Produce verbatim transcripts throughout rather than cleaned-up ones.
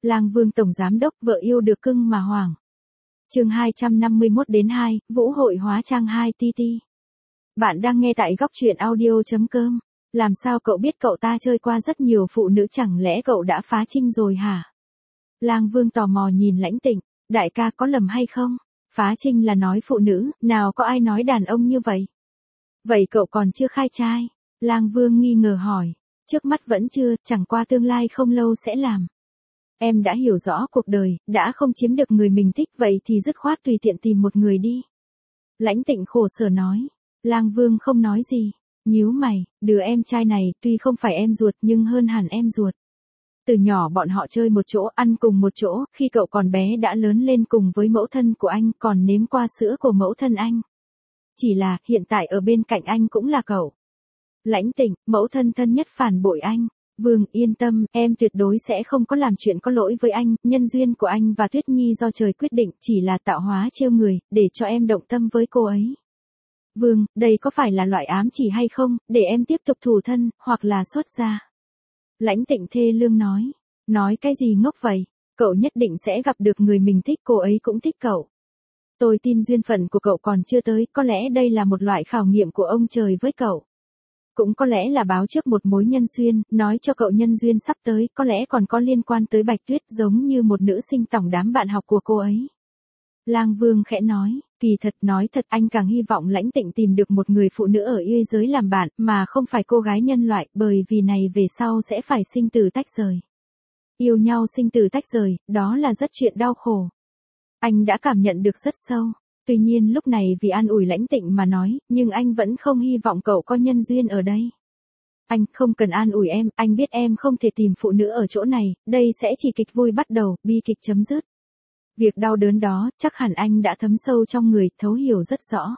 Lang Vương tổng giám đốc vợ yêu được cưng mà hoảng. Chương hai trăm năm mươi mốt đến hai, Vũ hội hóa trang hai ti ti. Bạn đang nghe tại góc truyện audio chấm com. Làm sao cậu biết cậu ta chơi qua rất nhiều phụ nữ, chẳng lẽ cậu đã phá trinh rồi hả? Lang Vương tò mò nhìn Lãnh Tịnh, đại ca có lầm hay không? Phá trinh là nói phụ nữ, nào có ai nói đàn ông như vậy? Vậy cậu còn chưa khai trai? Lang Vương nghi ngờ hỏi. Trước mắt vẫn chưa, chẳng qua tương lai không lâu sẽ làm. Em đã hiểu rõ cuộc đời, đã không chiếm được người mình thích, vậy thì dứt khoát tùy tiện tìm một người đi. Lãnh Tịnh khổ sở nói. Lang Vương không nói gì, nhíu mày, đứa em trai này tuy không phải em ruột nhưng hơn hẳn em ruột. Từ nhỏ bọn họ chơi một chỗ, ăn cùng một chỗ, khi cậu còn bé đã lớn lên cùng với mẫu thân của anh, còn nếm qua sữa của mẫu thân anh. Chỉ là, hiện tại ở bên cạnh anh cũng là cậu. Lãnh Tịnh, mẫu thân thân nhất phản bội anh. Vương, yên tâm, em tuyệt đối sẽ không có làm chuyện có lỗi với anh, nhân duyên của anh và Tuyết Nhi do trời quyết định, chỉ là tạo hóa trêu người, để cho em động tâm với cô ấy. Vương, đây có phải là loại ám chỉ hay không, để em tiếp tục thù thân, hoặc là xuất gia? Lãnh Tịnh thê lương nói. Nói cái gì ngốc vậy? Cậu nhất định sẽ gặp được người mình thích, cô ấy cũng thích cậu. Tôi tin duyên phận của cậu còn chưa tới, có lẽ đây là một loại khảo nghiệm của ông trời với cậu. Cũng có lẽ là báo trước một mối nhân duyên, nói cho cậu nhân duyên sắp tới, có lẽ còn có liên quan tới Bạch Tuyết, giống như một nữ sinh tổng đám bạn học của cô ấy. Lang Vương khẽ nói, kỳ thật nói thật anh càng hy vọng Lãnh Tịnh tìm được một người phụ nữ ở y giới làm bạn, mà không phải cô gái nhân loại, bởi vì này về sau sẽ phải sinh tử tách rời. Yêu nhau sinh tử tách rời, đó là rất chuyện đau khổ. Anh đã cảm nhận được rất sâu. Tuy nhiên lúc này vì an ủi Lãnh Tịnh mà nói, nhưng anh vẫn không hy vọng cậu có nhân duyên ở đây. Anh không cần an ủi em, anh biết em không thể tìm phụ nữ ở chỗ này, đây sẽ chỉ kịch vui bắt đầu, bi kịch chấm dứt. Việc đau đớn đó, chắc hẳn anh đã thấm sâu trong người, thấu hiểu rất rõ.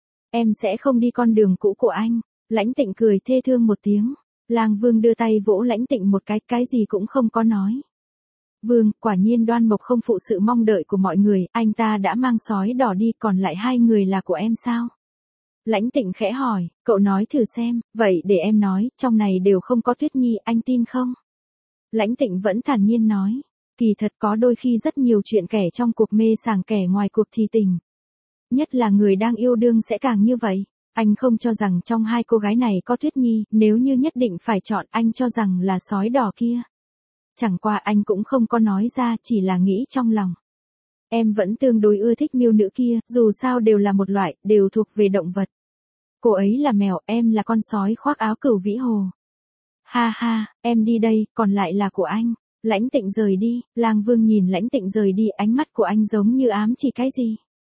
Em sẽ không đi con đường cũ của anh. Lãnh Tịnh cười thê thương một tiếng. Lang Vương đưa tay vỗ Lãnh Tịnh một cái, cái gì cũng không có nói. Vương, quả nhiên Đoan Mộc không phụ sự mong đợi của mọi người, anh ta đã mang sói đỏ đi, còn lại hai người là của em sao? Lãnh Tịnh khẽ hỏi, cậu nói thử xem, vậy để em nói, trong này đều không có Tuyết Nhi, anh tin không? Lãnh Tịnh vẫn thản nhiên nói, kỳ thật có đôi khi rất nhiều chuyện kẻ trong cuộc mê sảng kẻ ngoài cuộc thì tình. Nhất là người đang yêu đương sẽ càng như vậy. Anh không cho rằng trong hai cô gái này có Tuyết Nhi, nếu như nhất định phải chọn, anh cho rằng là sói đỏ kia. Chẳng qua anh cũng không có nói ra, chỉ là nghĩ trong lòng. Em vẫn tương đối ưa thích miêu nữ kia, dù sao đều là một loại, đều thuộc về động vật. Cô ấy là mèo, em là con sói khoác áo Cửu Vĩ Hồ. Ha ha, em đi đây, còn lại là của anh. Lãnh Tịnh rời đi, Lang Vương nhìn Lãnh Tịnh rời đi, ánh mắt của anh giống như ám chỉ cái gì.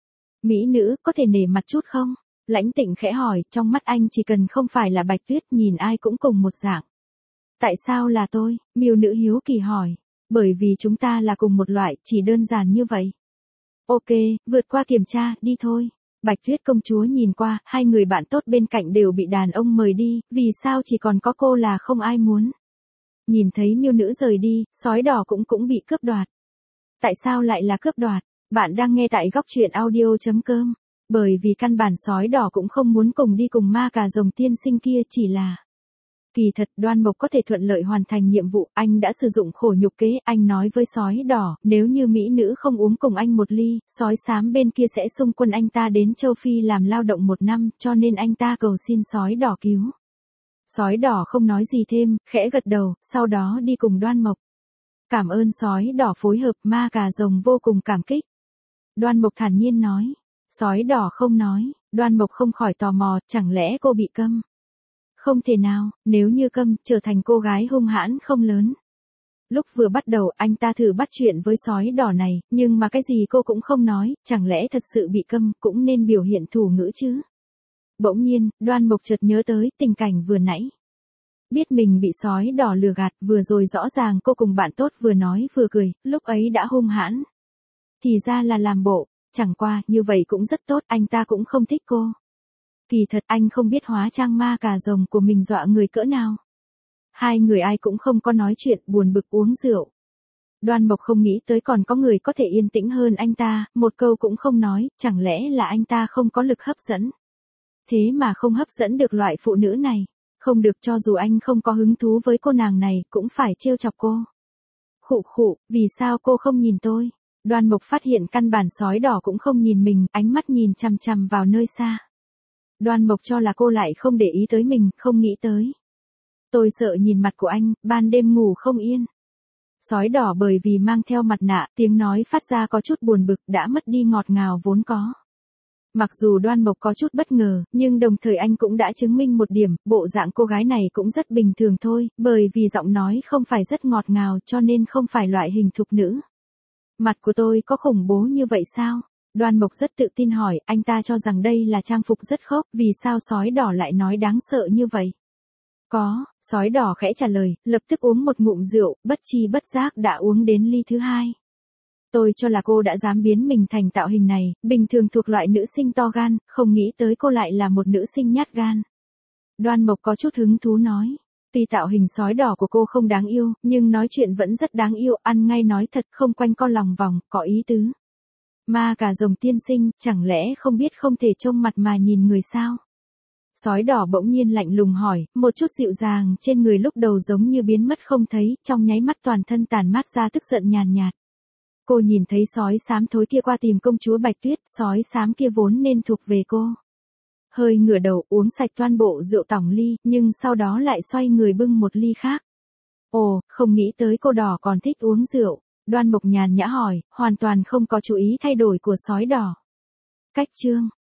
Mỹ nữ, có thể nể mặt chút không? Lãnh Tịnh khẽ hỏi, trong mắt anh chỉ cần không phải là Bạch Tuyết, nhìn ai cũng cùng một dạng. Tại sao là tôi? Miêu nữ hiếu kỳ hỏi. Bởi vì chúng ta là cùng một loại, chỉ đơn giản như vậy. Ok, vượt qua kiểm tra, đi thôi. Bạch Tuyết công chúa nhìn qua, hai người bạn tốt bên cạnh đều bị đàn ông mời đi, vì sao chỉ còn có cô là không ai muốn. Nhìn thấy miêu nữ rời đi, sói đỏ cũng cũng bị cướp đoạt. Tại sao lại là cướp đoạt? Bạn đang nghe tại góc truyện audio chấm com. Bởi vì căn bản sói đỏ cũng không muốn cùng đi cùng ma cà rồng tiên sinh kia, chỉ là... Kỳ thật Đoan Mộc có thể thuận lợi hoàn thành nhiệm vụ, anh đã sử dụng khổ nhục kế, anh nói với sói đỏ, nếu như mỹ nữ không uống cùng anh một ly, sói xám bên kia sẽ xung quân anh ta đến châu Phi làm lao động một năm, cho nên anh ta cầu xin sói đỏ cứu. Sói đỏ không nói gì thêm, khẽ gật đầu, sau đó đi cùng Đoan Mộc. Cảm ơn sói đỏ phối hợp, ma cà rồng vô cùng cảm kích. Đoan Mộc thản nhiên nói. Sói đỏ không nói, Đoan Mộc không khỏi tò mò, chẳng lẽ cô bị câm? Không thể nào, nếu như câm, trở thành cô gái hung hãn không lớn. Lúc vừa bắt đầu, anh ta thử bắt chuyện với sói đỏ này, nhưng mà cái gì cô cũng không nói, chẳng lẽ thật sự bị câm, cũng nên biểu hiện thủ ngữ chứ? Bỗng nhiên, Đoan Mộc chợt nhớ tới tình cảnh vừa nãy. Biết mình bị sói đỏ lừa gạt, vừa rồi rõ ràng cô cùng bạn tốt vừa nói vừa cười, lúc ấy đã hung hãn. Thì ra là làm bộ, chẳng qua, như vậy cũng rất tốt, anh ta cũng không thích cô. Kỳ thật anh không biết hóa trang ma cà rồng của mình dọa người cỡ nào. Hai người ai cũng không có nói chuyện, buồn bực uống rượu. Đoan Mộc không nghĩ tới còn có người có thể yên tĩnh hơn anh ta, một câu cũng không nói, chẳng lẽ là anh ta không có lực hấp dẫn. Thế mà không hấp dẫn được loại phụ nữ này. Không được, cho dù anh không có hứng thú với cô nàng này, cũng phải trêu chọc cô. khụ khụ, vì sao cô không nhìn tôi? Đoan Mộc phát hiện căn bản sói đỏ cũng không nhìn mình, ánh mắt nhìn chằm chằm vào nơi xa. Đoan Mộc cho là cô lại không để ý tới mình, không nghĩ tới. Tôi sợ nhìn mặt của anh, ban đêm ngủ không yên. Sói đỏ bởi vì mang theo mặt nạ, tiếng nói phát ra có chút buồn bực, đã mất đi ngọt ngào vốn có. Mặc dù Đoan Mộc có chút bất ngờ, nhưng đồng thời anh cũng đã chứng minh một điểm, bộ dạng cô gái này cũng rất bình thường thôi, bởi vì giọng nói không phải rất ngọt ngào cho nên không phải loại hình thục nữ. Mặt của tôi có khủng bố như vậy sao? Đoan Mộc rất tự tin hỏi, anh ta cho rằng đây là trang phục rất khốc, vì sao sói đỏ lại nói đáng sợ như vậy? Có, sói đỏ khẽ trả lời, lập tức uống một ngụm rượu, bất chi bất giác đã uống đến ly thứ hai. Tôi cho là cô đã dám biến mình thành tạo hình này, bình thường thuộc loại nữ sinh to gan, không nghĩ tới cô lại là một nữ sinh nhát gan. Đoan Mộc có chút hứng thú nói, tuy tạo hình sói đỏ của cô không đáng yêu, nhưng nói chuyện vẫn rất đáng yêu, ăn ngay nói thật không quanh co lòng vòng, có ý tứ. Ma cà rồng tiên sinh, chẳng lẽ không biết không thể trông mặt mà nhìn người sao? Sói đỏ bỗng nhiên lạnh lùng hỏi, một chút dịu dàng trên người lúc đầu giống như biến mất không thấy, trong nháy mắt toàn thân tàn mát ra tức giận nhàn nhạt. Cô nhìn thấy sói xám thối kia qua tìm công chúa Bạch Tuyết, sói xám kia vốn nên thuộc về cô. Hơi ngửa đầu uống sạch toàn bộ rượu tỏng ly, nhưng sau đó lại xoay người bưng một ly khác. Ồ, không nghĩ tới cô đỏ còn thích uống rượu. Đoan Mộc nhàn nhã hỏi, hoàn toàn không có chú ý thay đổi của sói đỏ. Cách chương